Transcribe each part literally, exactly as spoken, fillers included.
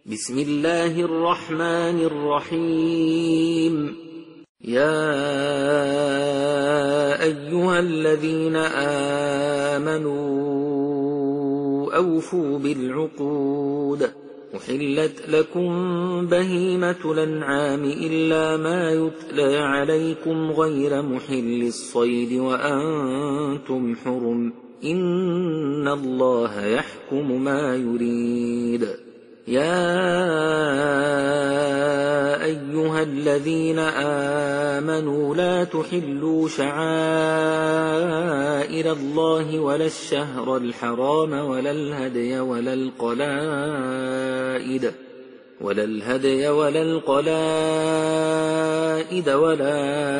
بسم الله الرحمن الرحيم. يا أيها الذين آمنوا أوفوا بالعقود. أحلت لكم بهيمة الأنعام إلا ما يتلى عليكم غير محل الصيد وأنتم حرم، إن الله يحكم ما يريد. يا أيها الذين آمنوا لا تحلوا شعائر الله ولا الشهر الحرام ولا الهدي ولا القلائد ولا الهدي ولا القلائد ولا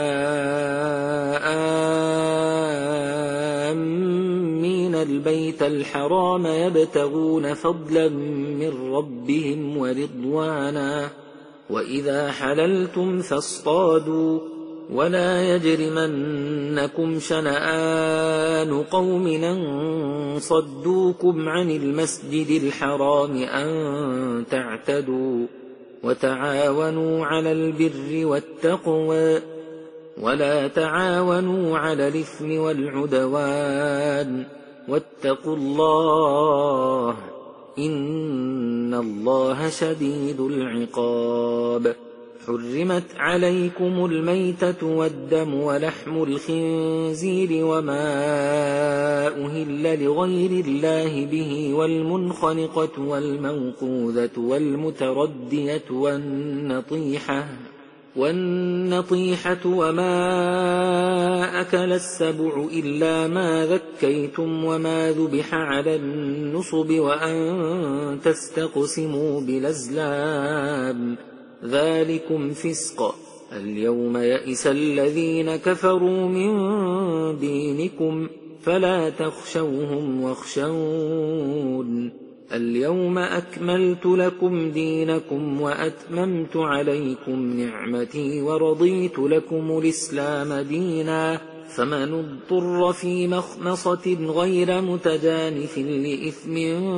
آمين البيت الحرام يبتغون فضلا من ربهم ورضوانا، وإذا حللتم فاصطادوا، ولا يجرمنكم شنآن قوم أن صدوكم عن المسجد الحرام أن تعتدوا، وتعاونوا على البر والتقوى، ولا تعاونوا على الإثم والعدوان، واتقوا الله إن الله شديد العقاب. حرمت عليكم الميتة والدم ولحم الخنزير وما أهل لغير الله به، والمنخنقة والموقوذة والمتردية والنطيحة والنطيحة وما أكل السبع إلا ما ذكيتم وما ذبح على النصب وأن تستقسموا بالأزلام، ذلكم فسق. اليوم يئس الذين كفروا من دينكم فلا تخشوهم واخشون. اليوم أكملت لكم دينكم وأتممت عليكم نعمتي ورضيت لكم الإسلام دينا، فمن اضطر في مخمصة غير متجانف لإثم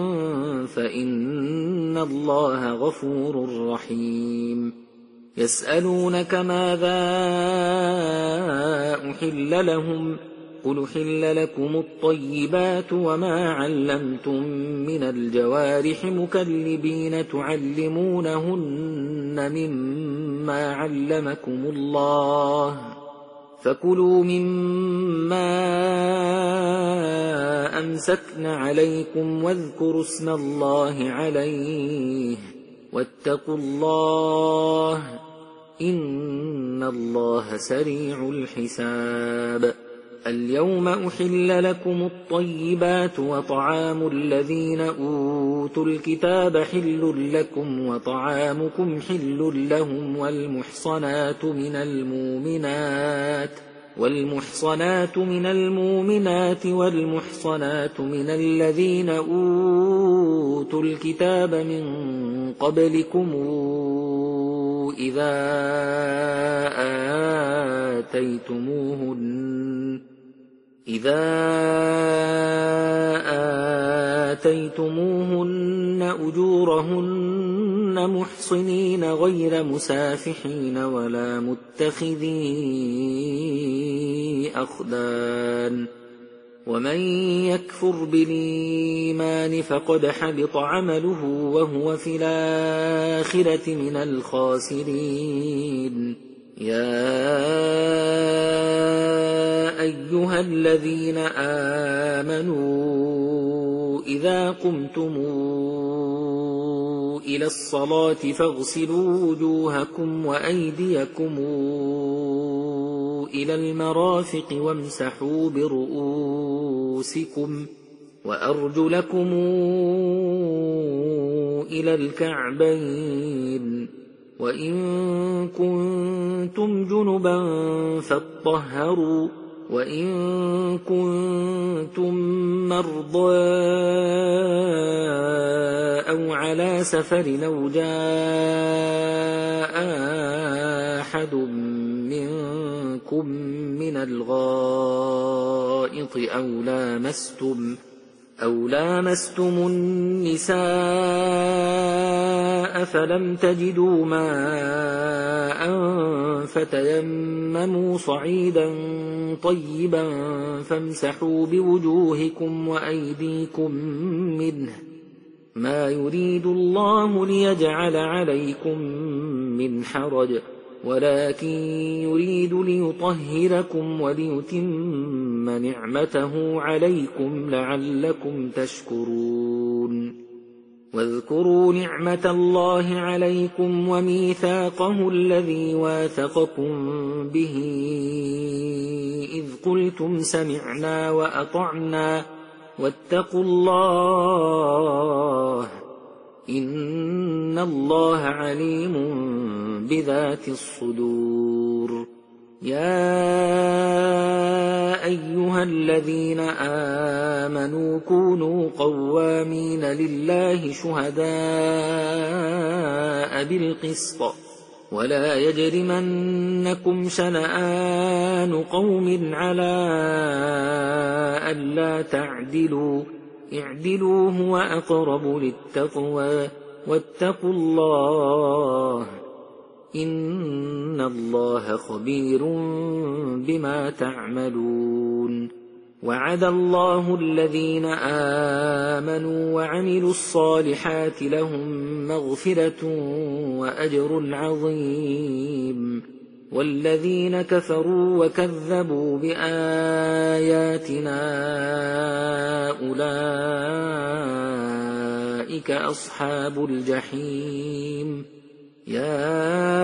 فإن الله غفور رحيم. يسألونك ماذا أحل لهم، قل أحل لكم الطيبات وما علمتم من الجوارح مكلبين تعلمونهن مما علمكم الله، فكلوا مما أمسكن عليكم واذكروا اسم الله عليه، واتقوا الله إن الله سريع الحساب. اليوم أحل لكم الطيبات وطعام الذين أوتوا الكتاب حل لكم وطعامكم حل لهم، والمحصنات من المؤمنات والمحصنات من المؤمنات والمحصنات من الذين أوتوا الكتاب من قبلكم إذا آتيتموهن إذا آتيتموهن أجورهن محصنين غير مسافحين ولا متخذي أخدان، ومن يكفر بالإيمان فقد حبط عمله وهو في الآخرة من الخاسرين. يا أيها الذين آمنوا إذا قمتم إلى الصلاة فاغسلوا وجوهكم وأيديكم إلى المرافق وامسحوا برؤوسكم وأرجلكم إلى الكعبين، وإن كنتم جنبا فاطهروا، وإن كنتم مرضى أو على سفر أو جاء أحد منكم من الغائط أو لامستم أو لامستم النساء فلم تجدوا ماء فتيمموا صعيدا طيبا فامسحوا بوجوهكم وأيديكم منه ما يريد الله ليجعل عليكم من حرج ولكن يريد ليطهركم وليتم نعمته عليكم لعلكم تشكرون واذكروا نعمة الله عليكم وميثاقه الذي واثقكم به إذ قلتم سمعنا وأطعنا واتقوا الله إن الله عليم بذات الصدور يا أيها الذين آمنوا كونوا قوامين لله شهداء بالقسط ولا يجرمنكم شنآن قوم على ألا تعدلوا اعدلوا هو أقرب للتقوى واتقوا الله إن الله خبير بما تعملون وعد الله الذين آمنوا وعملوا الصالحات لهم مغفرة وأجر عظيم والذين كفروا وكذبوا بآياتنا أولئك أصحاب الجحيم يا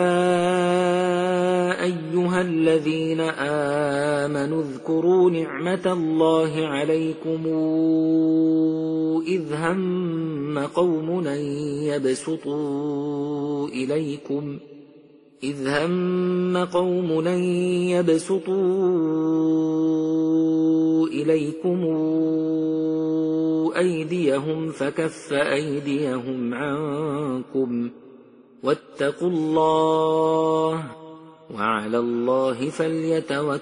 أيها الذين آمنوا اذكروا نعمة الله عليكم إذ هم قوم أن يبسطوا إليكم إذ هم قوم أن يبسطوا إليكم أيديهم فكف أيديهم عنكم واتقوا الله وعلى الله فليتوكل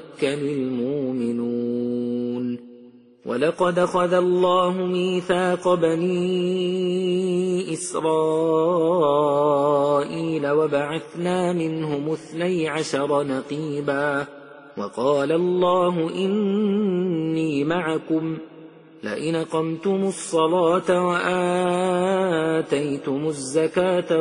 المؤمنون ولقد أخذ الله ميثاق بني إسرائيل وبعثنا منهم اثني عشر نقيبا وقال الله إني معكم لئن أقمتم الصلاة وآتيتم الزكاة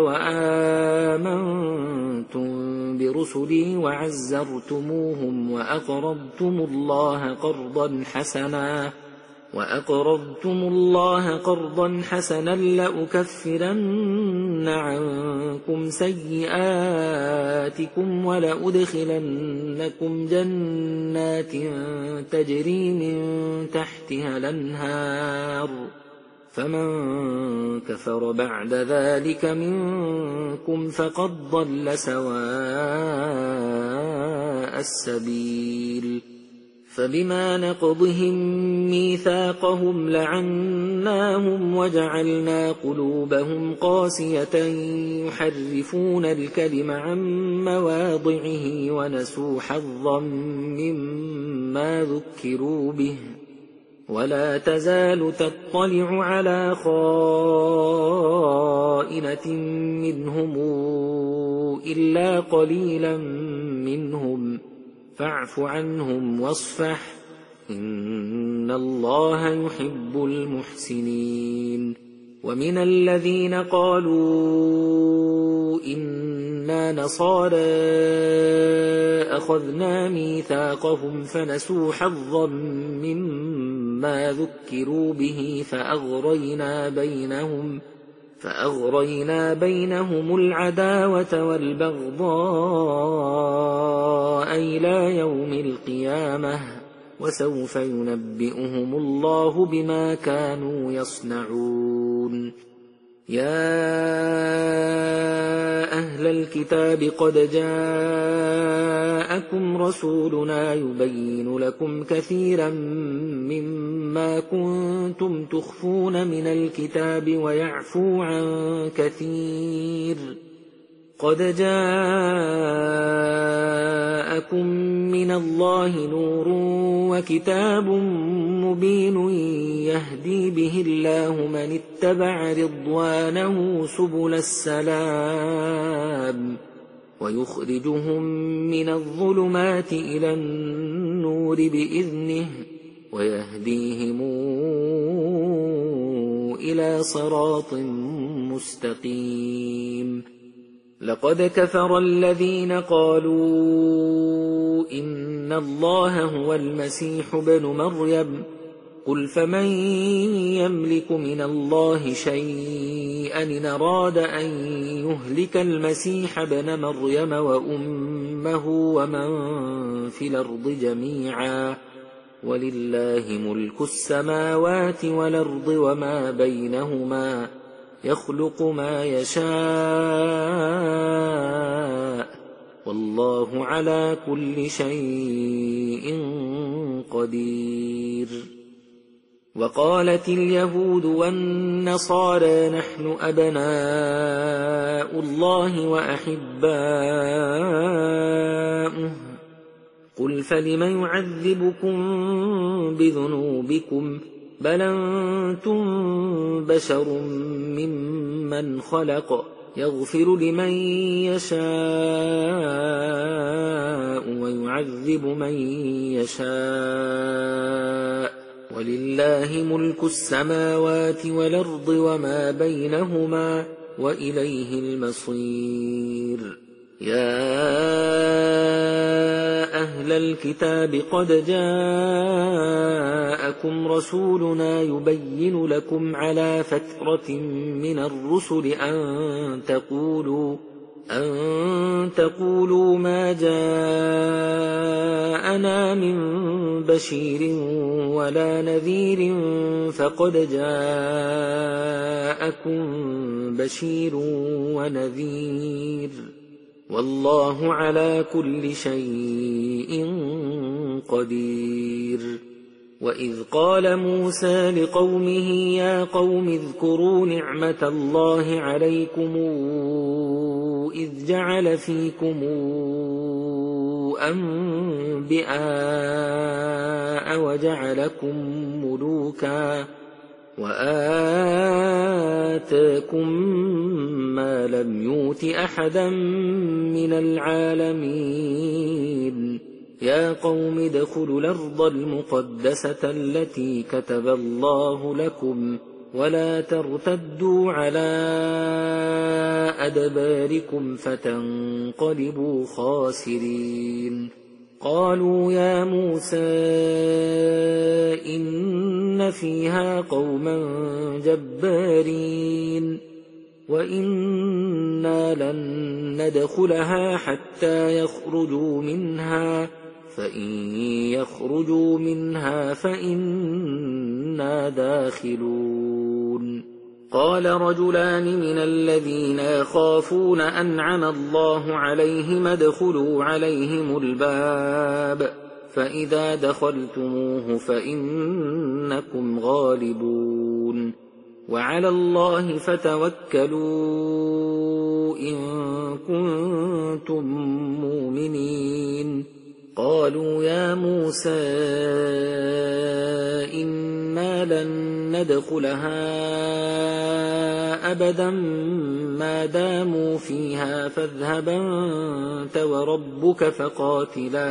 وآمنتم برسلي وعزرتموهم وأقرضتم الله قرضا حسنا وأقرضتم الله قرضا حسنا لأكفرن عنكم سيئاتكم ولأدخلنكم جنات تجري من تحتها الأنهار فمن كفر بعد ذلك منكم فقد ضل سواء السبيل فبما نقضهم ميثاقهم لعناهم وجعلنا قلوبهم قاسية يحرفون الكلم عن مواضعه ونسوا حظا مما ذكروا به ولا تزال تطلع على خائنة منهم إلا قليلا منهم فاعف عنهم واصفح إن الله يحب المحسنين ومن الذين قالوا إنا نصارى أخذنا ميثاقهم فنسوا حظا مما ذكروا به فأغرينا بينهم فأغرينا بينهم العداوة والبغضاء إلى يوم القيامة وسوف ينبئهم الله بما كانوا يصنعون يا أهل الكتاب قد جاءكم رسولنا يبين لكم كثيرا مما كنتم تخفون من الكتاب ويعفو عن كثير قد جاءكم من الله نور وكتاب مبين يهدي به الله من اتبع رضوانه سبل السلام ويخرجهم من الظلمات إلى النور بإذنه ويهديهم إلى صراط مستقيم. لقد كفر الذين قالوا إن الله هو المسيح ابن مريم قل فمن يملك من الله شيئا إن أراد أن يهلك المسيح ابن مريم وأمه ومن في الأرض جميعا ولله ملك السماوات والأرض وما بينهما يخلق ما يشاء والله على كل شيء قدير. وقالت اليهود والنصارى نحن أبناء الله وأحباؤه قل فلم يعذبكم بذنوبكم بل أنتم بشر ممن خلق يغفر لمن يشاء ويعذب من يشاء ولله ملك السماوات والأرض وما بينهما وإليه المصير. يا أهل الكتاب قد جاءكم رسولنا يبين لكم على فترة من الرسل أن تقولوا أن تقولوا ما جاءنا من بشير ولا نذير فقد جاءكم بشير ونذير والله على كل شيء قدير. وإذ قال موسى لقومه يا قوم اذكروا نعمة الله عليكم إذ جعل فيكم أنبياء وجعلكم ملوكا وآتاكم ما لم يؤت أحدا من العالمين. يا قوم ادخلوا الأرض المقدسة التي كتب الله لكم ولا ترتدوا على أدباركم فتنقلبوا خاسرين. قالوا يا موسى إن فيها قوما جبارين وإنا لن ندخلها حتى يخرجوا منها فإن يخرجوا منها فإنا داخلون. قال رجلان من الذين يخافون أنعم الله عليهم ادخلوا عليهم الباب فإذا دخلتموه فإنكم غالبون وعلى الله فتوكلوا إن كنتم مؤمنين. قالوا يا موسى إنا لن ندخلها أبدا ما داموا فيها فاذهب أنت وربك فقاتلا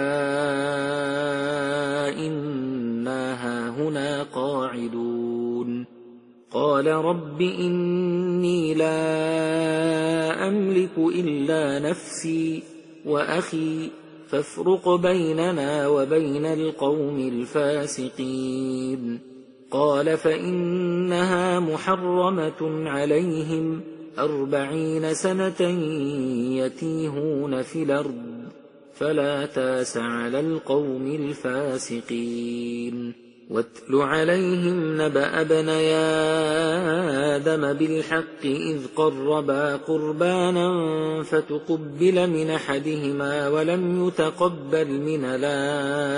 إنا هاهنا قاعدون. قال رب إني لا أملك إلا نفسي وأخي فافرق بيننا وبين القوم الفاسقين. قال فإنها محرمة عليهم أربعين سنة يتيهون في الأرض فلا تاس على القوم الفاسقين. واتل عليهم نبأ ابني آدم بالحق إذ قربا قربانا فتقبل من أحدهما ولم يتقبل من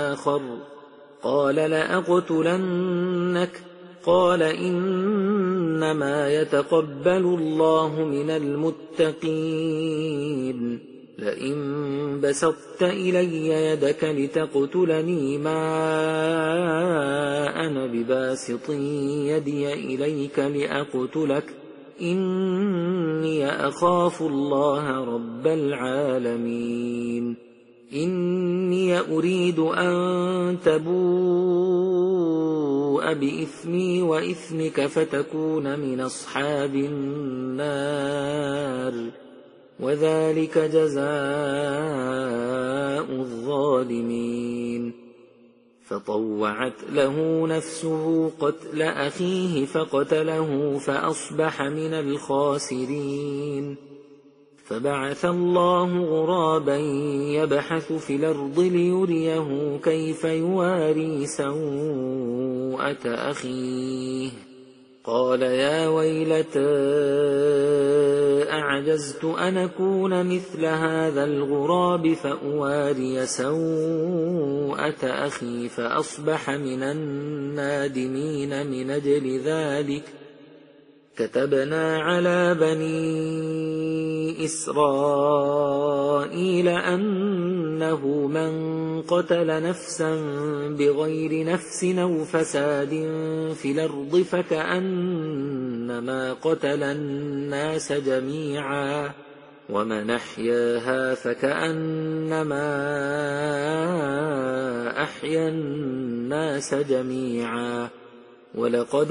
الآخر قال لأقتلنك قال إن إنما يتقبل الله من المتقين لئن بسطت إلي يدك لتقتلني ما أنا بباسط يدي إليك لأقتلك إني أخاف الله رب العالمين إني أريد أن تبوء بإثمي وإثمك فتكون من أصحاب النار وذلك جزاء الظالمين فطوعت له نفسه قتل أخيه فقتله فأصبح من الخاسرين فبعث الله غرابا يبحث في الأرض ليريه كيف يواري سوءة أخيه قال يا ويلتى أعجزت أن أكون مثل هذا الغراب فأواري سوءة أخي فأصبح من النادمين من أجل ذلك كتبنا على بني إسرائيل أنه من قتل نفسا بغير نفس أو فساد في الأرض فكأنما قتل الناس جميعا ومن أحياها فكأنما أحيا الناس جميعا ولقد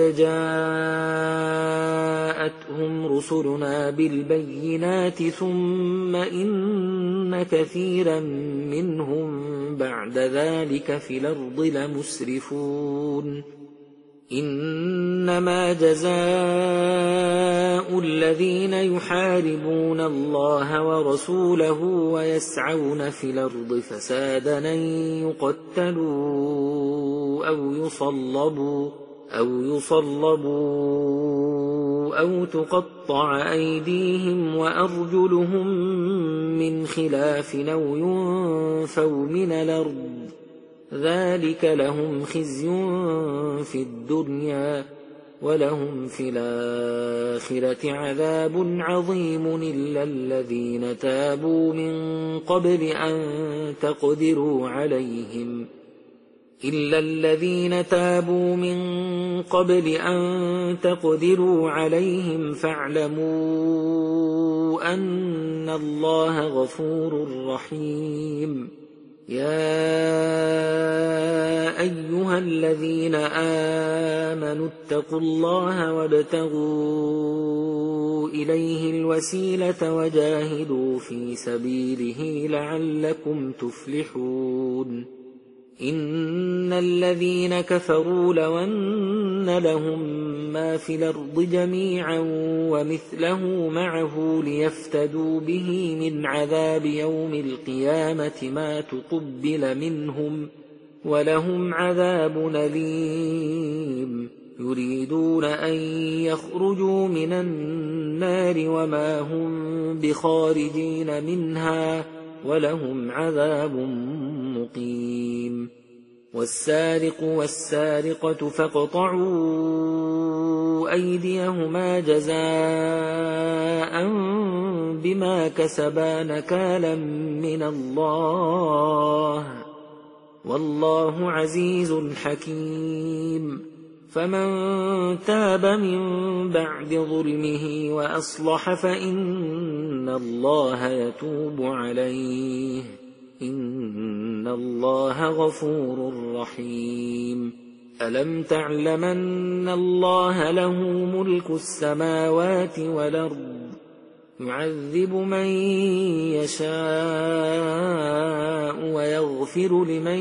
جاءتهم رسلنا بالبينات ثم إن كثيرا منهم بعد ذلك في الأرض لمسرفون إنما جزاء الذين يحاربون الله ورسوله ويسعون في الأرض فسادا أن يقتلوا أو يصلبوا أو يصلبوا أو تقطع أيديهم وأرجلهم من خلاف أو ينفوا من الأرض ذلك لهم خزي في الدنيا ولهم في الآخرة عذاب عظيم إلا الذين تابوا من قبل أن تقدروا عليهم إلا الذين تابوا من قبل أن تقدروا عليهم فاعلموا أن الله غفور رحيم يا أيها الذين آمنوا اتقوا الله وابتغوا إليه الوسيلة وجاهدوا في سبيله لعلكم تفلحون إن الذين كفروا لو أن لهم ما في الأرض جميعا ومثله معه ليفتدوا به من عذاب يوم القيامة ما تقبل منهم ولهم عذاب أليم يريدون أن يخرجوا من النار وما هم بخارجين منها ولهم عذاب مقيم والسارق والسارقة فاقطعوا أيديهما جزاء بما كسبا نكالا من الله والله عزيز حكيم فمن تاب من بعد ظلمه وأصلح فإن الله يتوب عليه إن الله غفور رحيم ألم تعلمن الله له ملك السماوات والأرض يعذب من يشاء ويغفر لمن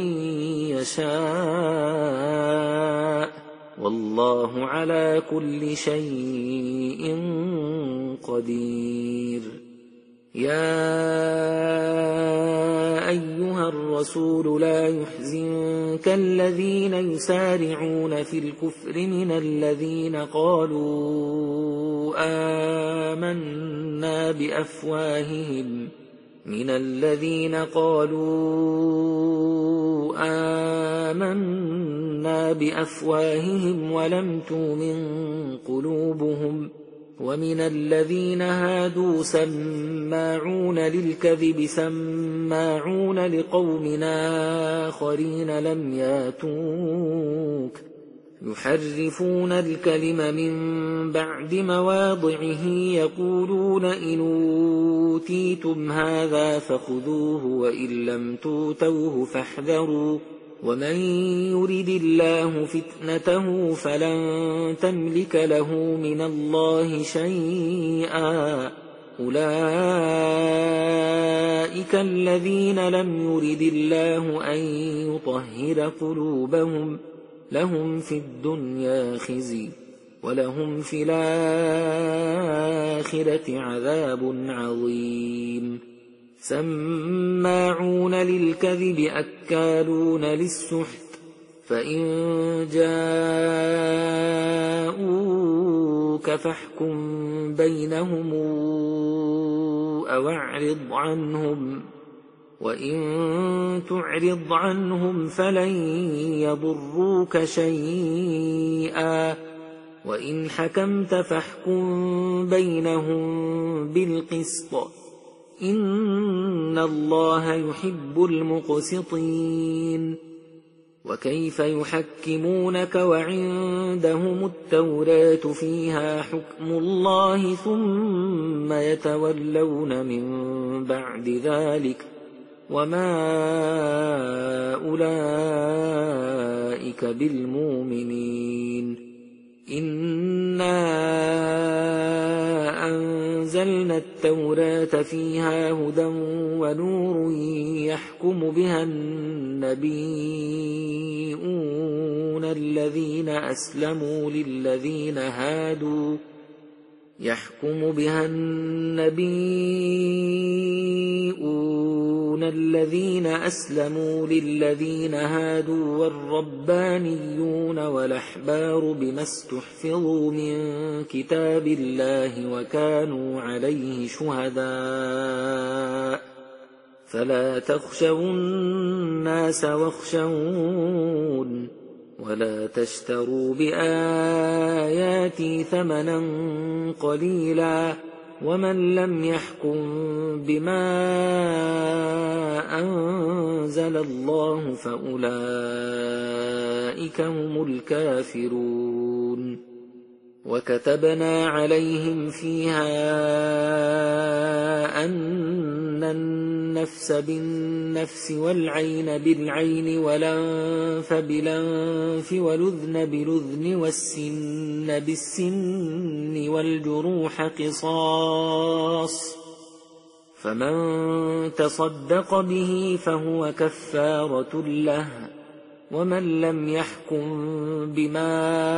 يشاء والله على كل شيء قدير يا أيها الرسول لا يحزنك الذين يسارعون في الكفر من الذين قالوا آمنا بأفواههم من الذين قالوا آمنا آمنا بأفواههم ولم تؤمن قلوبهم ومن الذين هادوا سماعون للكذب سماعون لقوم آخرين لم ياتوك يحرفون الكلم من بعد مواضعه يقولون إن أوتيتم هذا فخذوه وإن لم توتوه فاحذروا ومن يرد الله فتنته فلن تملك له من الله شيئا أولئك الذين لم يرد الله أن يطهر قلوبهم لهم في الدنيا خزي ولهم في الآخرة عذاب عظيم سماعون للكذب أكالون للسحت فإن جاءوك فاحكم بينهم أو أعرض عنهم وإن تعرض عنهم فلن يضروك شيئا وإن حكمت فاحكم بينهم بالقسط إن الله يحب المقسطين وكيف يحكمونك وعندهم التوراة فيها حكم الله ثم يتولون من بعد ذلك وما أولئك بالمؤمنين إنا أنزلنا التوراة فيها هدى ونور يحكم بها النبيون الذين أسلموا للذين هادوا يحكم بها النبيون الذين أسلموا للذين هادوا والربانيون والأحبار بما استحفظوا من كتاب الله وكانوا عليه شهداء فلا تخشوا الناس واخشون ولا تشتروا بآياتي ثمنا قليلا ومن لم يحكم بما أنزل الله فأولئك هم الكافرون وكتبنا عليهم فيها أن النفس بالنفس والعين بالعين والأنف بالأنف والأذن بالأذن والسن بالسن والجروح قصاص فمن تصدق به فهو كفارة له ومن لم يحكم بما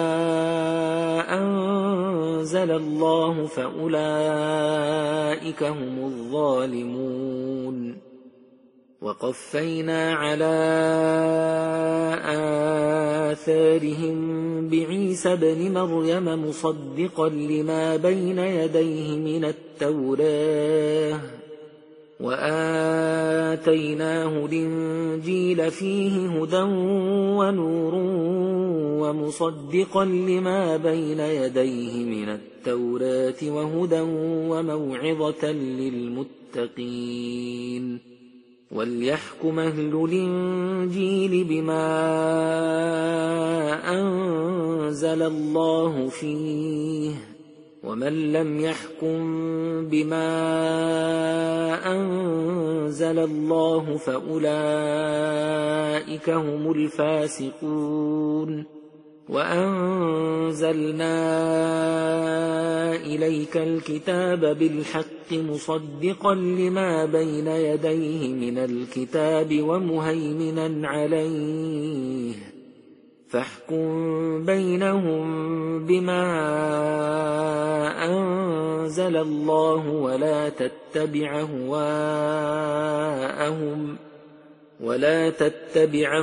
أنزل الله فأولئك هم الظالمون وقفينا على آثارهم بعيسى ابن مريم مصدقا لما بين يديه من التوراة وآتيناه الإنجيل فيه هدى ونور ومصدقا لما بين يديه من التوراة وهدى وموعظة للمتقين وليحكم أهل الإنجيل بما أنزل الله فيه ومن لم يحكم بما أنزل الله فأولئك هم الفاسقون وأنزلنا إليك الكتاب بالحق مصدقا لما بين يديه من الكتاب ومهيمنا عليه فاحكم بينهم بما أنزل الله ولا تتبع أهواءهم ولا تتبع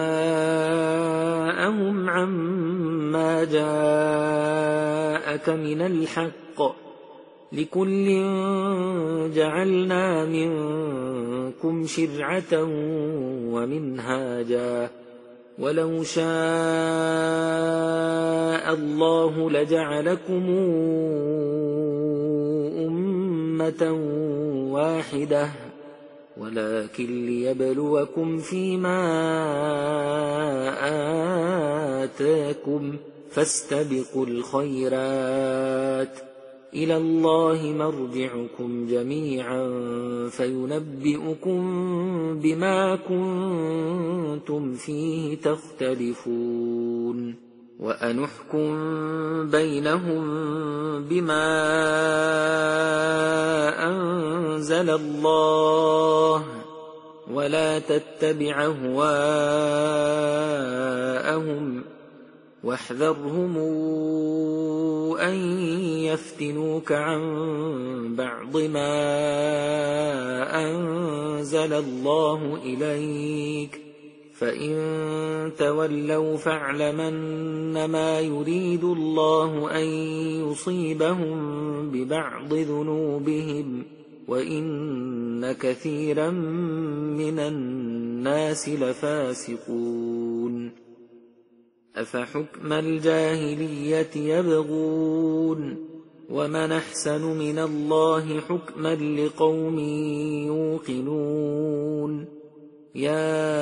أهواءهم عما جاءك من الحق لكل جعلنا منكم شرعة ومنهاجا ولو شاء الله لجعلكم أمة واحدة ولكن ليبلوكم فيما آتاكم فاستبقوا الخيرات إلى الله مرجعكم جميعا فينبئكم بما كنتم فيه تختلفون وأنحكم بينهم بما أنزل الله ولا تتبع أهواءهم واحذرهم أن يفتنوك عن بعض ما أنزل الله إليك فإن تولوا فاعلم أنما يريد الله أن يصيبهم ببعض ذنوبهم وإن كثيرا من الناس لفاسقون أفحكم الجاهلية يبغون ومن أحسن من الله حكما لقوم يوقنون يا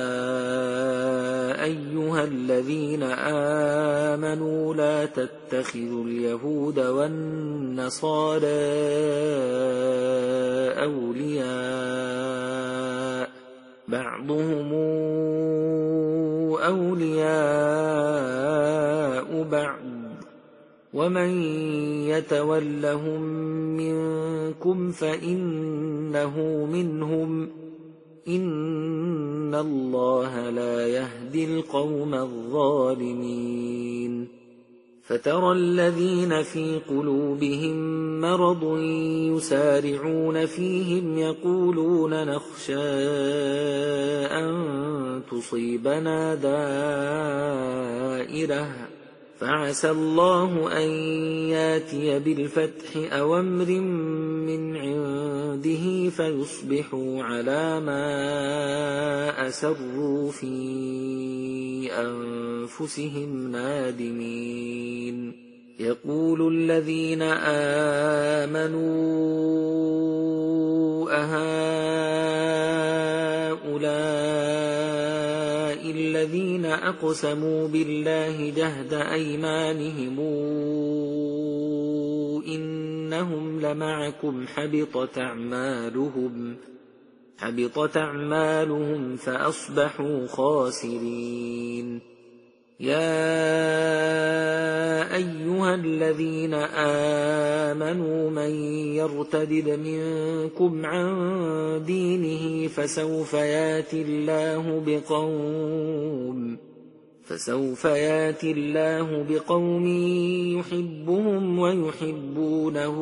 أيها الذين آمنوا لا تتخذوا اليهود والنصارى أولياء بعضهم أولياء بعض ومن يتولهم منكم فإنه منهم إن الله لا يهدي القوم الظالمين فترى الذين في قلوبهم مرض يسارعون فيهم يقولون نخشى أن تصيبنا دائرة فعسى الله أن ياتي بالفتح أو أمر من عنده فيصبحوا على ما أسروا في أنفسهم نادمين يقول الذين آمنوا أهؤلاء الذين أقسموا بالله جهد أيمانهم إنهم لمعكم حبطت أعمالهم حبطت أعمالهم فأصبحوا خاسرين يا أيها الذين آمنوا من يرتد منكم عن دينه فسوف يأتي الله بقوم فسوف يأتي الله بقوم يحبهم ويحبونه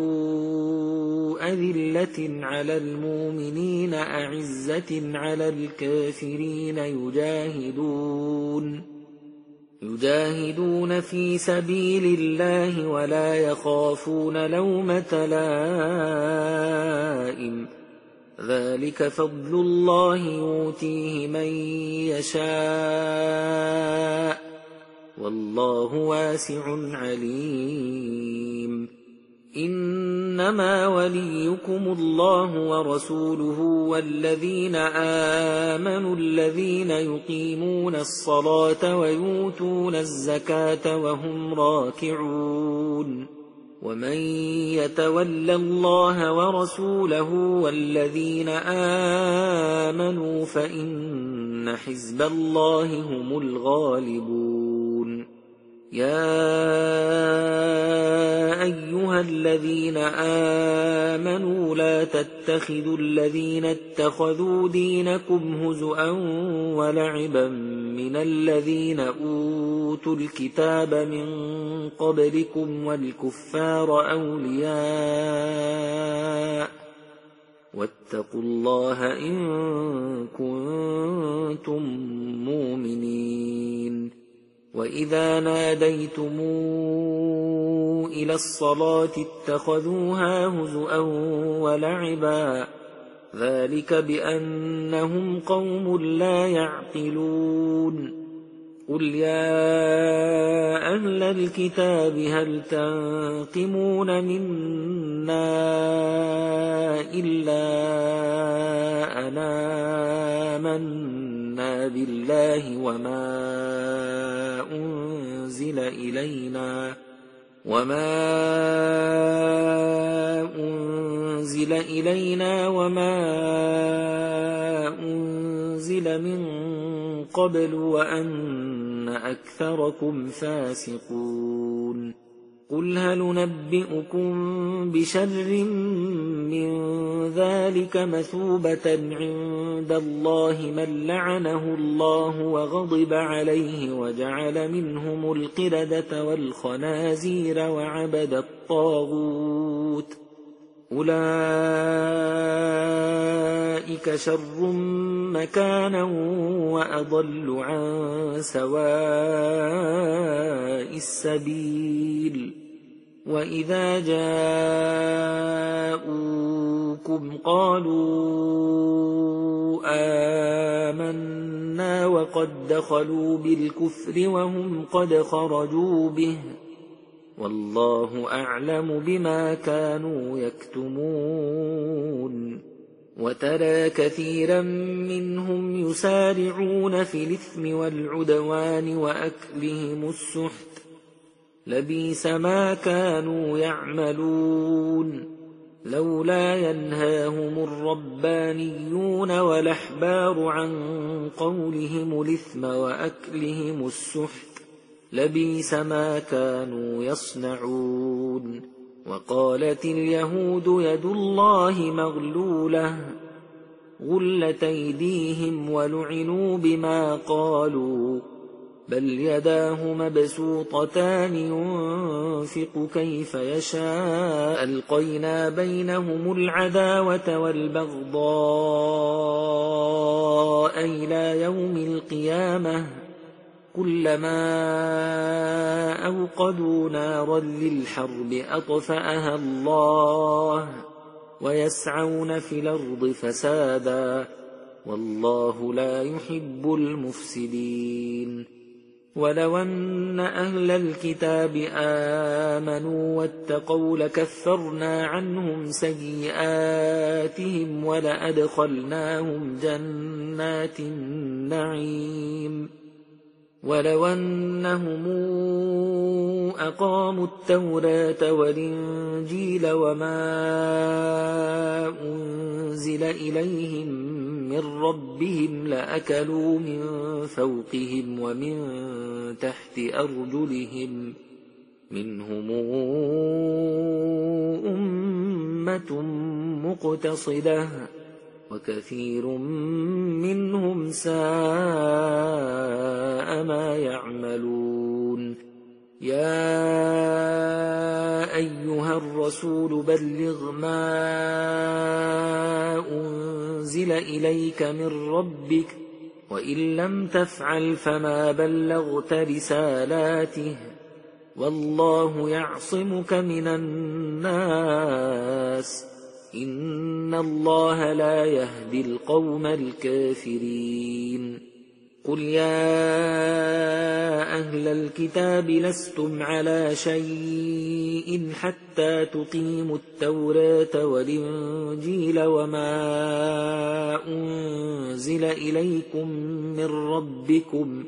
أذلة على المؤمنين أعزة على الكافرين يجاهدون يجاهدون في سبيل الله ولا يخافون لومة لائم ذلك فضل الله يؤتيه من يشاء والله واسع عليم إنما وليكم الله ورسوله والذين آمنوا الذين يقيمون الصلاة ويؤتون الزكاة وهم راكعون ومن يتول الله ورسوله والذين آمنوا فإن حزب الله هم الغالبون يا أيها الذين آمنوا لا تتخذوا الذين اتخذوا دينكم هزؤا ولعبا من الذين أوتوا الكتاب من قبلكم والكفار أولياء واتقوا الله إن كنتم مؤمنين وإذا ناديتم إلى الصلاة اتخذوها هزؤا ولعبا ذلك بأنهم قوم لا يعقلون قل يا أهل الكتاب هل تنقمون منا إلا أن آمنا بالله وما أنزل إلينا وما أنزل إلينا وما أنزل من قبل وأن أكثركم فاسقون قل هل ننبئكم بشر من ذلك مثوبة عند الله من لعنه الله وغضب عليه وجعل منهم القردة والخنازير وعبد الطاغوت أولئك شر مكانا وأضل عن سواء السبيل وإذا جاءوكم قالوا آمنا وقد دخلوا بالكفر وهم قد خرجوا به والله أعلم بما كانوا يكتمون وترى كثيرا منهم يسارعون في الإثم والعدوان وأكلهم السحت لبئس ما كانوا يعملون لولا ينهاهم الربانيون والأحبار عن قولهم الإثم وأكلهم السحت لبئس ما كانوا يصنعون وقالت اليهود يد الله مغلولة غلت أيديهم ولعنوا بما قالوا بل يداه مبسوطتان ينفق كيف يشاء ألقينا بينهم العداوة والبغضاء إلى يوم القيامة كلما أوقدوا نارا للحرب أطفأها الله ويسعون في الأرض فسادا والله لا يحب المفسدين ولو أن أهل الكتاب آمنوا واتقوا لكفرنا عنهم سيئاتهم ولأدخلناهم جنات النعيم ولو أنهم أقاموا التوراة والإنجيل وما أنزل إليهم من ربهم لأكلوا من فوقهم ومن تحت أرجلهم منهم أمة مقتصدة وكثير منهم ساء ما يعملون يا أيها الرسول بلغ ما أنزل إليك من ربك وإن لم تفعل فما بلغت رسالاته والله يعصمك من الناس إن الله لا يهدي القوم الكافرين قل يا أهل الكتاب لستم على شيء حتى تقيموا التوراة والإنجيل وما أنزل إليكم من ربكم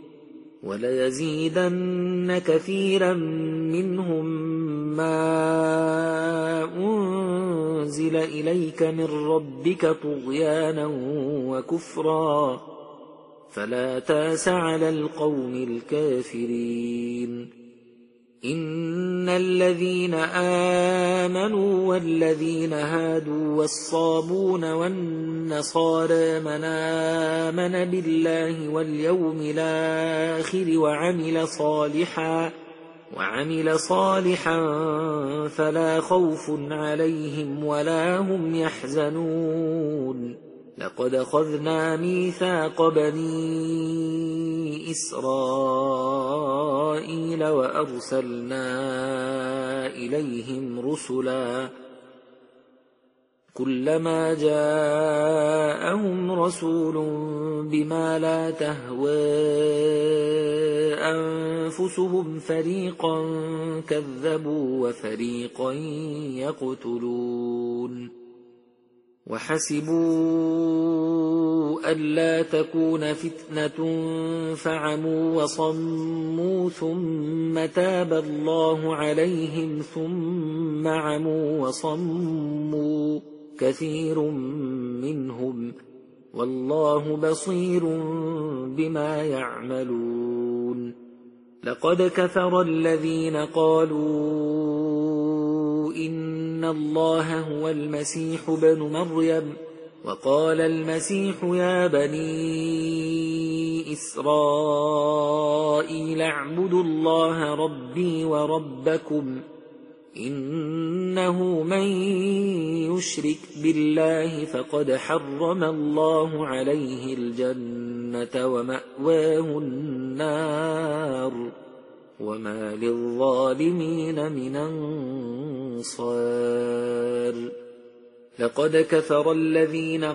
وليزيدن كثيرا منهم ما أنزل إليك من ربك طغيانا وكفرا فلا تاس على القوم الكافرين إن الذين آمنوا والذين هادوا والصابون والنصارى من آمن بالله واليوم الآخر وعمل صالحا وعمل صالحا فلا خوف عليهم ولا هم يحزنون لقد أخذنا ميثاق بني إسرائيل وأرسلنا إليهم رسلا كلما جاءهم رسول بما لا تهوى أنفسهم فريقا كذبوا وفريقا يقتلون وحسبوا ألا تكون فتنة فعموا وصموا ثم تاب الله عليهم ثم عموا وصموا كثير منهم والله بصير بما يعملون لقد كفر الذين قالوا إن الله هو المسيح ابن مريم وقال المسيح يا بني إسرائيل اعبدوا الله ربي وربكم إنه من يشرك بالله فقد حرم الله عليه الجنة ومأواه النار وما للظالمين من أنصار لقد كفر الذين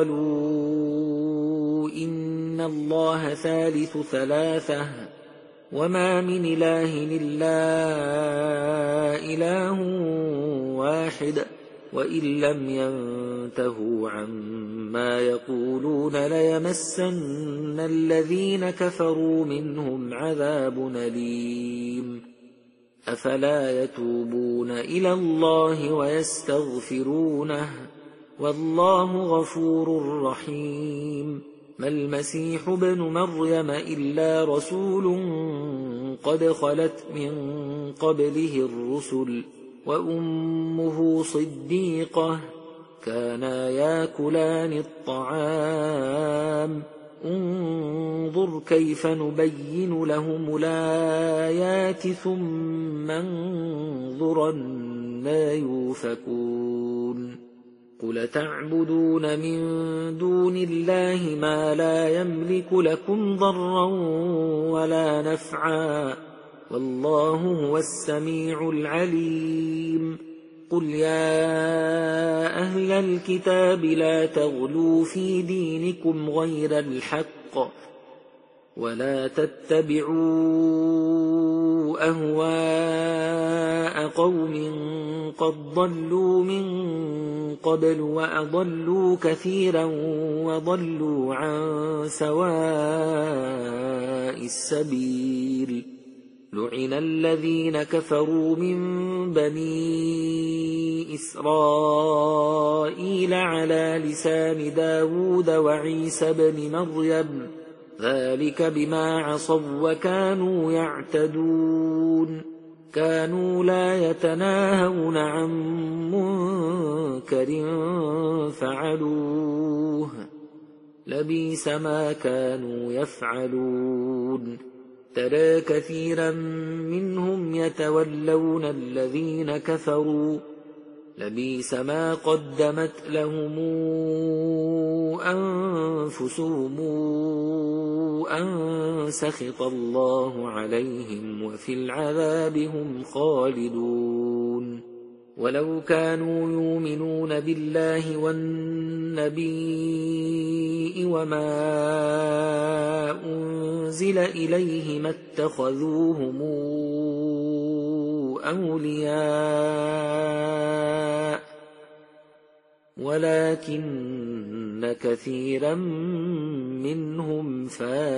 قالوا إن الله ثالث ثلاثة وما من إله إلا إله واحد وإن لم ينتهوا عما يقولون ليمسن الذين كفروا منهم عذاب أليم أفلا يتوبون إلى الله ويستغفرونه والله غفور رحيم ما المسيح ابن مريم إلا رسول قد خلت من قبله الرسل وأمه صديقة كانا ياكلان الطعام انظر كيف نبين لهم الآيات ثم انظر أنى يؤفكون قل تعبدون من دون الله ما لا يملك لكم ضرا ولا نفعا والله هو السميع العليم قل يا أهل الكتاب لا تغلوا في دينكم غير الحق ولا تتبعوا أهواء قوم قد ضلوا من قبل وأضلوا كثيرا وضلوا عن سواء السبيل لعن الذين كفروا من بني إسرائيل على لسان داود وعيسى بن مريم ذلك بما عصوا وكانوا يعتدون كانوا لا يتناهون عن منكر فعلوه لبئس ما كانوا يفعلون ترى كثيرا منهم يتولون الذين كفروا لبئس ما قدمت لهم أنفسهم أن سخط الله عليهم وفي العذاب هم خالدون ولو كانوا يؤمنون بالله والنبي وما أنزل إليه ما اتخذوهم أولياء ولكن كثيرا منهم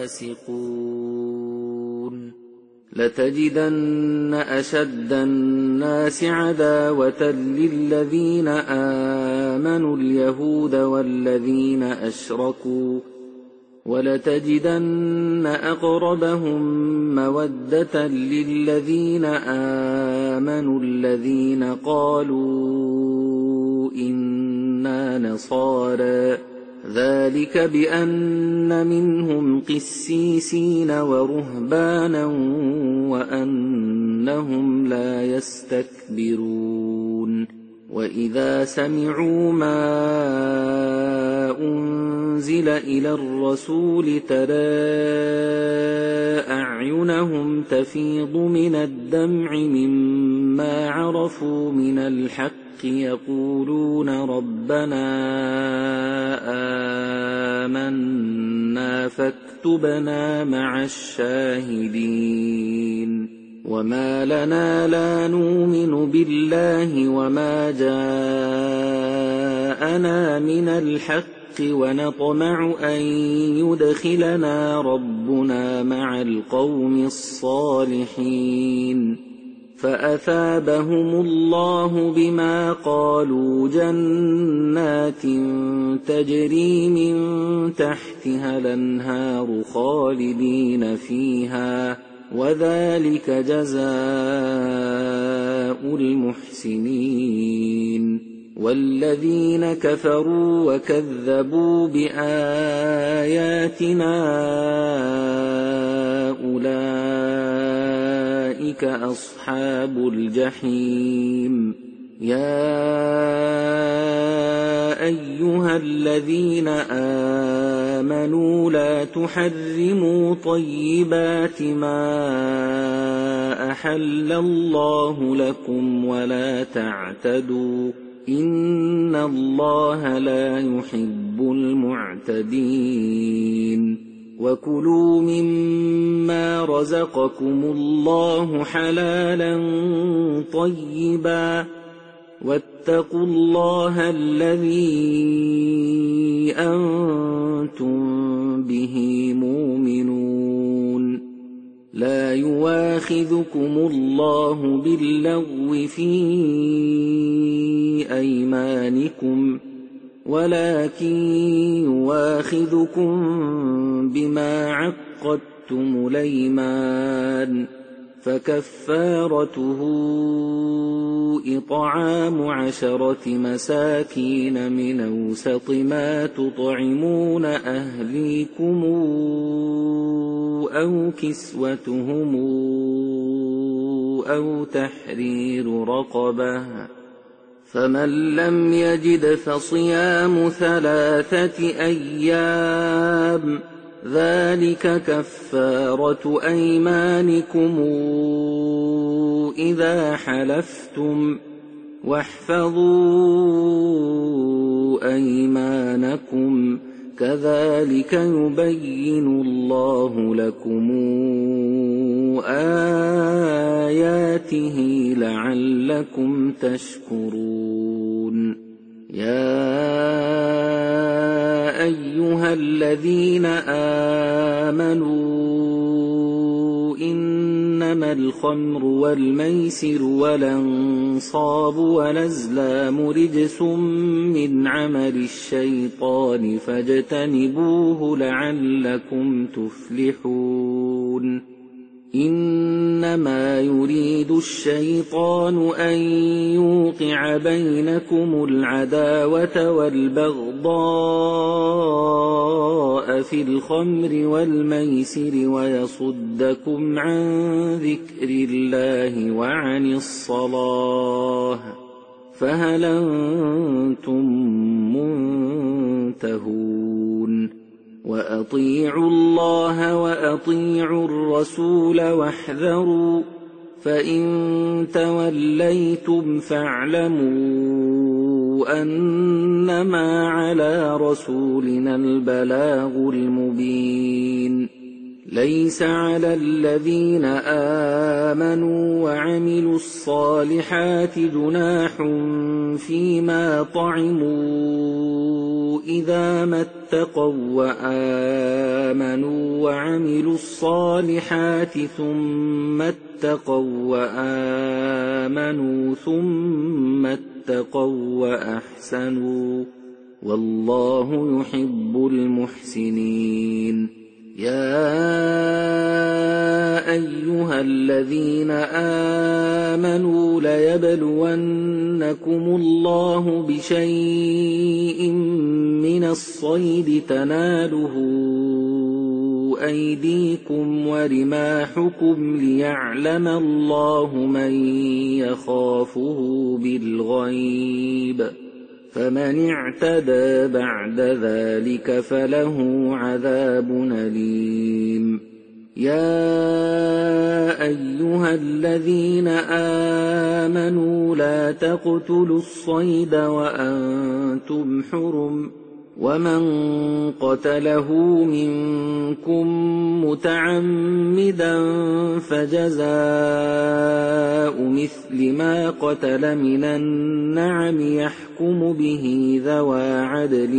فاسقون لتجدن أشد الناس عداوة للذين آمنوا اليهود والذين أشركوا ولتجدن أقربهم مودة للذين آمنوا الذين قالوا إنا نصارى ذلك بأن منهم قسيسين ورهبانا وأنهم لا يستكبرون وإذا سمعوا ما أنزل إلى الرسول ترى أعينهم تفيض من الدمع مما عرفوا من الحق يقولون ربنا آمنا فاكتبنا مع الشاهدين وما لنا لا نؤمن بالله وما جاءنا من الحق ونطمع أن يدخلنا ربنا مع القوم الصالحين فأثابهم الله بما قالوا جنات تجري من تحتها الأنهار خالدين فيها وذلك جزاء المحسنين والذين كفروا وكذبوا بآياتنا أولئك أصحاب الجحيم يا أيها الذين آمنوا لا تحرموا طيبات ما أحل الله لكم ولا تعتدوا إن الله لا يحب المعتدين وكلوا مما رزقكم الله حلالا طيبا واتقوا الله الذي أنتم به مؤمنون لا يواخذكم الله باللغو في أيمانكم ولكن يواخذكم بما عقدتم الأيمان فكفارته إطعام عشرة مساكين من أوسط ما تطعمون أهليكم أو كسوتهم أو تحرير رقبة فمن لم يجد فصيام ثلاثة أيام ذلك كفارة أيمانكم إذا حلفتم واحفظوا أيمانكم كذلك يبين الله لكم آياته لعلكم تشكرون يا أيها الذين آمنوا إنما الخمر والميسر والأنصاب والأزلام رجس من عمل الشيطان فاجتنبوه لعلكم تفلحون إنما يريد الشيطان أن يوقع بينكم العداوة والبغضاء في الخمر والميسر ويصدكم عن ذكر الله وعن الصلاة فهل أنتم منتهون وأطيعوا الله وأطيعوا الرسول واحذروا فإن توليتم فاعلموا أنما على رسولنا البلاغ المبين ليس على الذين آمنوا وعملوا الصالحات جناح فيما طعموا إذا ما اتقوا وآمنوا وعملوا الصالحات ثم اتقوا وآمنوا ثم اتقوا وأحسنوا والله يحب المحسنين يا أيها الذين آمنوا ليبلونكم الله بشيء من الصيد تناله أيديكم ورماحكم ليعلم الله من يخافه بالغيب فمن اعتدى بعد ذلك فله عذاب أليم يا أيها الذين آمنوا لا تقتلوا الصيد وأنتم حرم ومن قتله منكم متعمدا فجزاء مثل ما قتل من النعم يحكم به ذوى عدل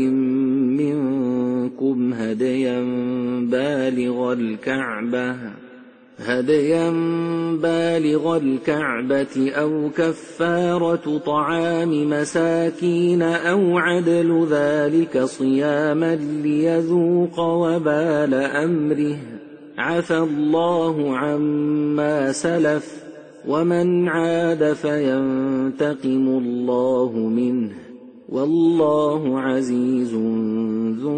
منكم هديا بالغ الكعبة هديا بالغ الكعبة أو كفارة طعام مساكين أو عدل ذلك صياما ليذوق وبال أمره عفى الله عما سلف ومن عاد فينتقم الله منه والله عزيز ذو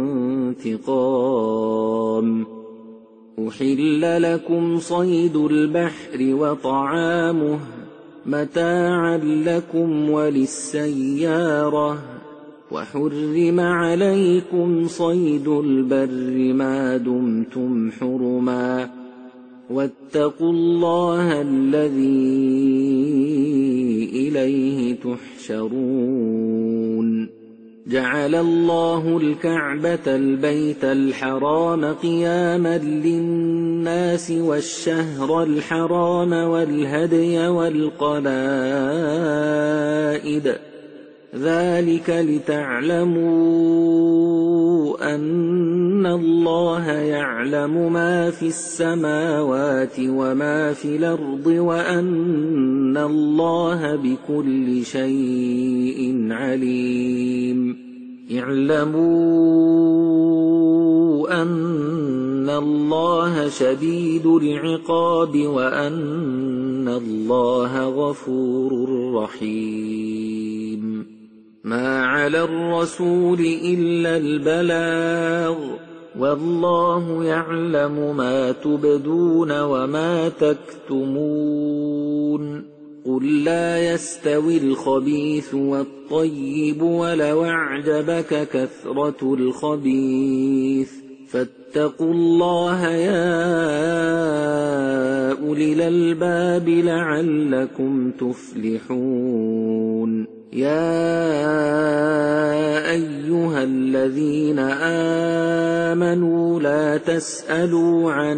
انتقام. أحل لكم صيد البحر وطعامه متاعا لكم وللسيارة وحرم عليكم صيد البر ما دمتم حرما واتقوا الله الذي إليه تحشرون. جعل الله الكعبة البيت الحرام قياما للناس والشهر الحرام والهدي والقلائد ذلك لتعلموا أن الله يعلم ما في السماوات وما في الأرض وأن الله بكل شيء عليم. اعلموا أن الله شديد العقاب وأن الله غفور رحيم. ما على الرسول إلا البلاغ والله يعلم ما تبدون وما تكتمون. قل لا يستوي الخبيث والطيب ولو أعجبك كثرة الخبيث فاتقوا الله يا أولي الألباب لعلكم تفلحون. يا أيها الذين آمنوا لا تسألوا عن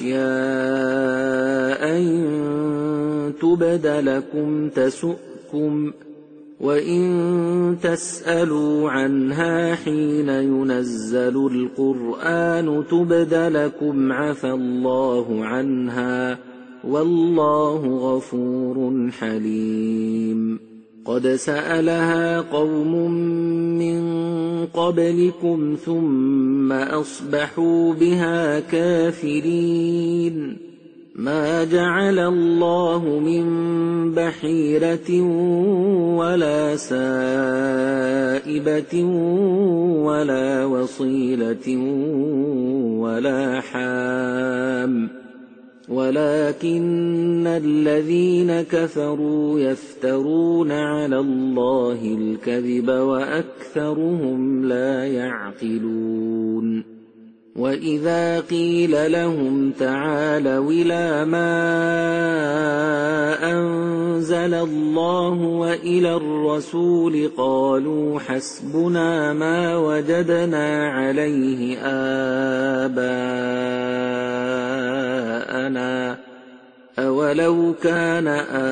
أشياء إن تبد لكم تسؤكم وإن تسألوا عنها حين ينزل القرآن تبد لكم عفى الله عنها والله غفور حليم. قد سألها قوم من قبلكم ثم أصبحوا بها كافرين. ما جعل الله من بحيرة ولا سائبة ولا وصيلة ولا حام ولكن الذين كفروا يفترون على الله الكذب وأكثرهم لا يعقلون. وإذا قيل لهم تعالوا إلى ما أنزل الله وإلى الرسول قالوا حسبنا ما وجدنا عليه آباءنا أولو كان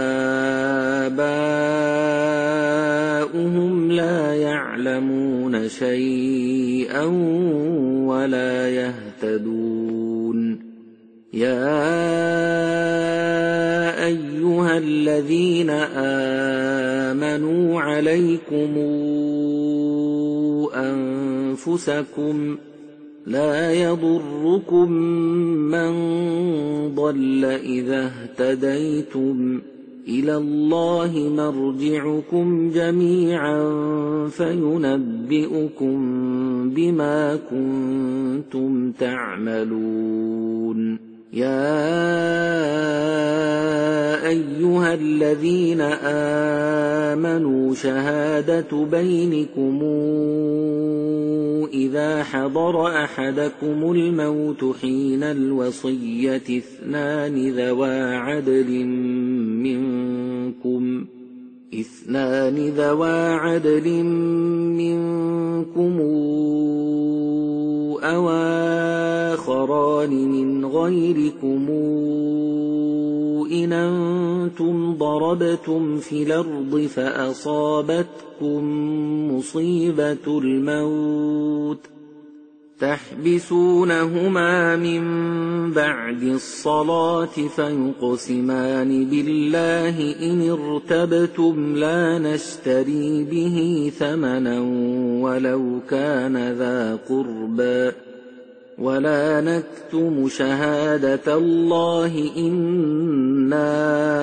آباؤهم لا يعلمون شيئا ولا يهتدون. يا أيها الذين آمنوا عليكم أنفسكم لا يضركم من ضل إذا اهتديتم إلى الله مرجعكم جميعا فينبئكم بما كنتم تعملون. يا أيها الذين آمنوا شهادة بينكم إذا حضر أحدكم الموت حين الوصية اثنان ذوى عدل منكم اثنان ذوى عدل منكم أو آخران من غيركم إن أنتم ضربتم في الأرض فأصابتكم مصيبة الموت تحبسونهما من بعد الصلاة فيقسمان بالله إن ارتبتم لا نشتري به ثمنا ولو كان ذا قربى ولا نكتم شهادة الله إنا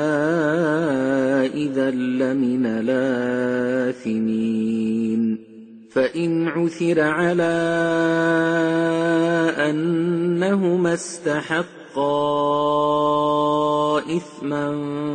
إذا لمن الآثمين فإن عثر على أنهما استحقا إثما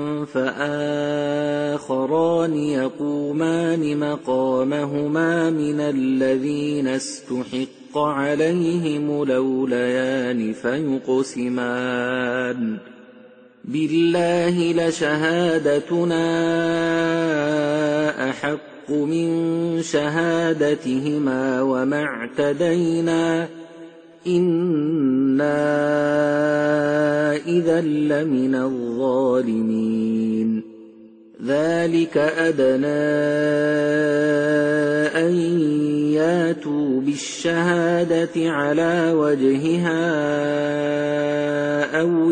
فآخران يقومان مقامهما من الذين استحق عليهم الأوليان فيقسمان بالله لشهادتنا أحق من شهادتهما وما اعتدينا إنا إذا لمن الظالمين ذلك أدنى أن ياتوا بالشهادة على وجهها أو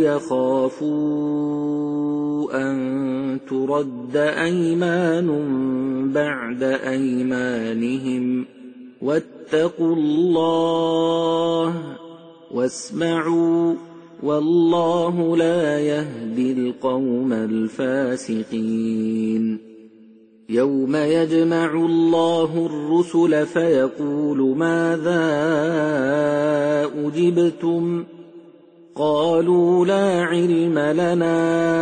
يخافوا أن ترد أيمان بعد أيمانهم واتقوا الله واسمعوا والله لا يهدي القوم الفاسقين يوم يجمع الله الرسل فيقول ماذا أجبتم قالوا لا علم لنا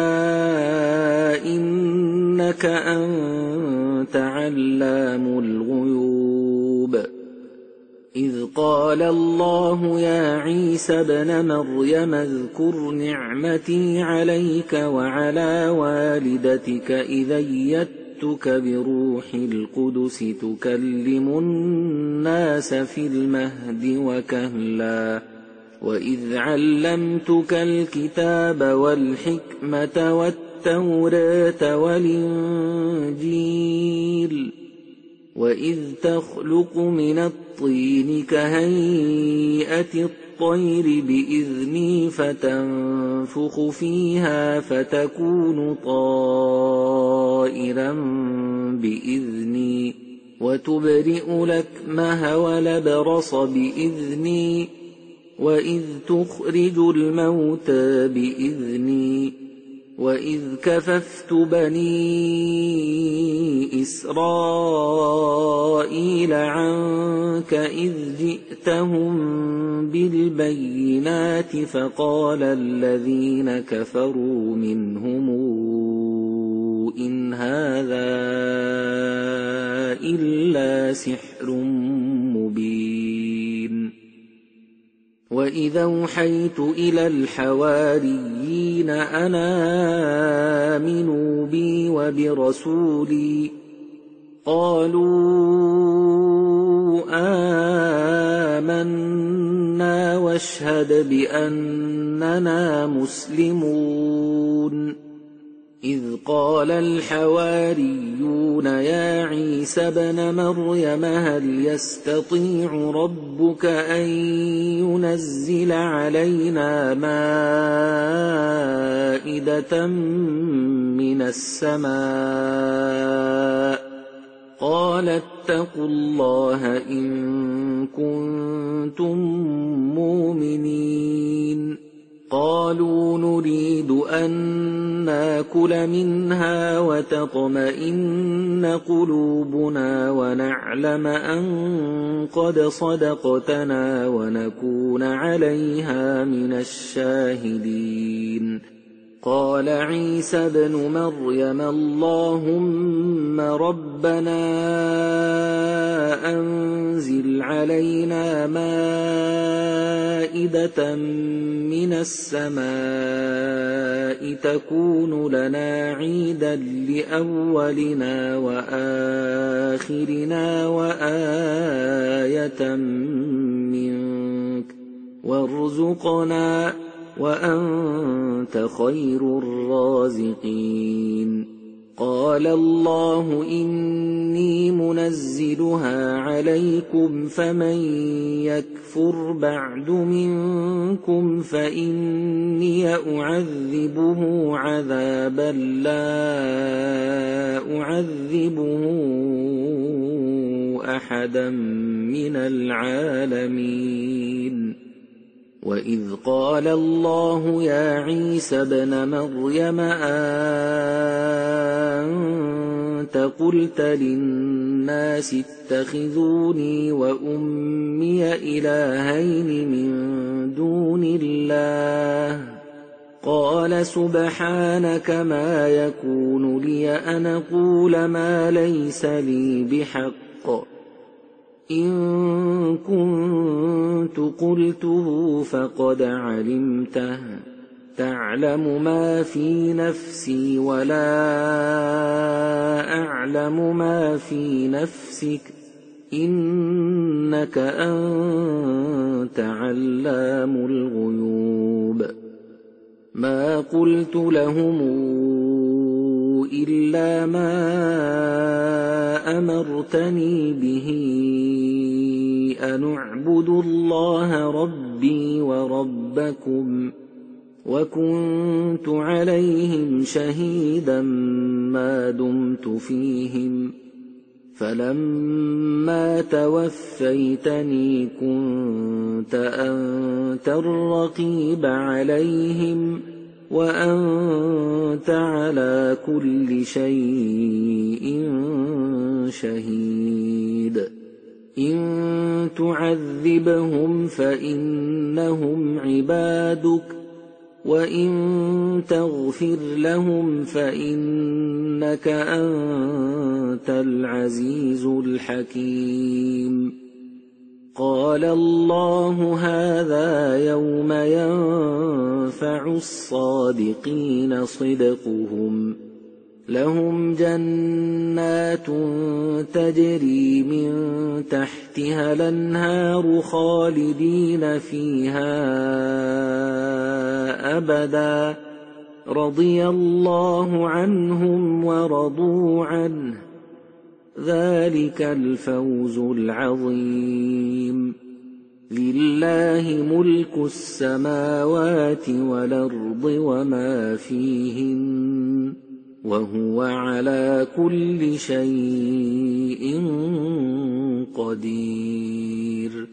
إنك أنت علام الغيوب إذ قال الله يا عيسى ابن مريم اذكر نعمتي عليك وعلى والدتك إذ أيدتك بروح القدس تكلم الناس في المهد وكهلا وإذ علمتك الكتاب والحكمة والتوراة والإنجيل وإذ تخلق من الطين كهيئة الطير بإذني فتنفخ فيها فتكون طائرا بإذني وتبرئ الأكمه والأبرص بإذني وإذ تخرج الموتى بإذني وإذ كففت بني إسرائيل عنك إذ جئتهم بالبينات فقال الذين كفروا منهم إن هذا إلا سحر مبين وإذا أوحيت إلى الحواريين أن آمنوا بي وبرسولي قالوا آمنا واشهد بأننا مسلمون إذ قال الحواريون يا عيسى ابن مريم هل يستطيع ربك أن ينزل علينا مائدة من السماء قال اتقوا الله إن كنتم مؤمنين قالوا نريد أن ناكل منها وتطمئن قلوبنا ونعلم أن قد صدقتنا ونكون عليها من الشاهدين قال عيسى ابن مريم اللهم ربنا أنزل علينا مائدة من السماء تكون لنا عيدا لأولنا وآخرنا وآية منك وارزقنا وأنت خير الرازقين. قال الله إني منزلها عليكم فمن يكفر بعد منكم فإني أعذبه عذابا لا أعذبه أحدا من العالمين. وإذ قال الله يا عيسى ابن مريم أأنت قلت للناس اتخذوني وأمي إلهين من دون الله قال سبحانك ما يكون لي أن أقول ما ليس لي بحق إن كنت قلته فقد علمته تعلم ما في نفسي ولا أعلم ما في نفسك إنك أنت علام الغيوب. ما قلت لهم إلا ما أمرتني به أن اعبدوا الله ربي وربكم وكنت عليهم شهيدا ما دمت فيهم فلما توفيتني كنت أنت الرقيب عليهم وأنت على كل شيء شهيد. إن تعذبهم فإنهم عبادك وإن تغفر لهم فإنك أنت العزيز الحكيم. قال الله هذا يوم ينفع الصادقين صدقهم لهم جنات تجري من تحتها الأنهار خالدين فيها أبدا رضي الله عنهم ورضوا عنه ذلك الفوز العظيم. لله ملك السماوات والأرض وما فيهن وهو على كل شيء قدير.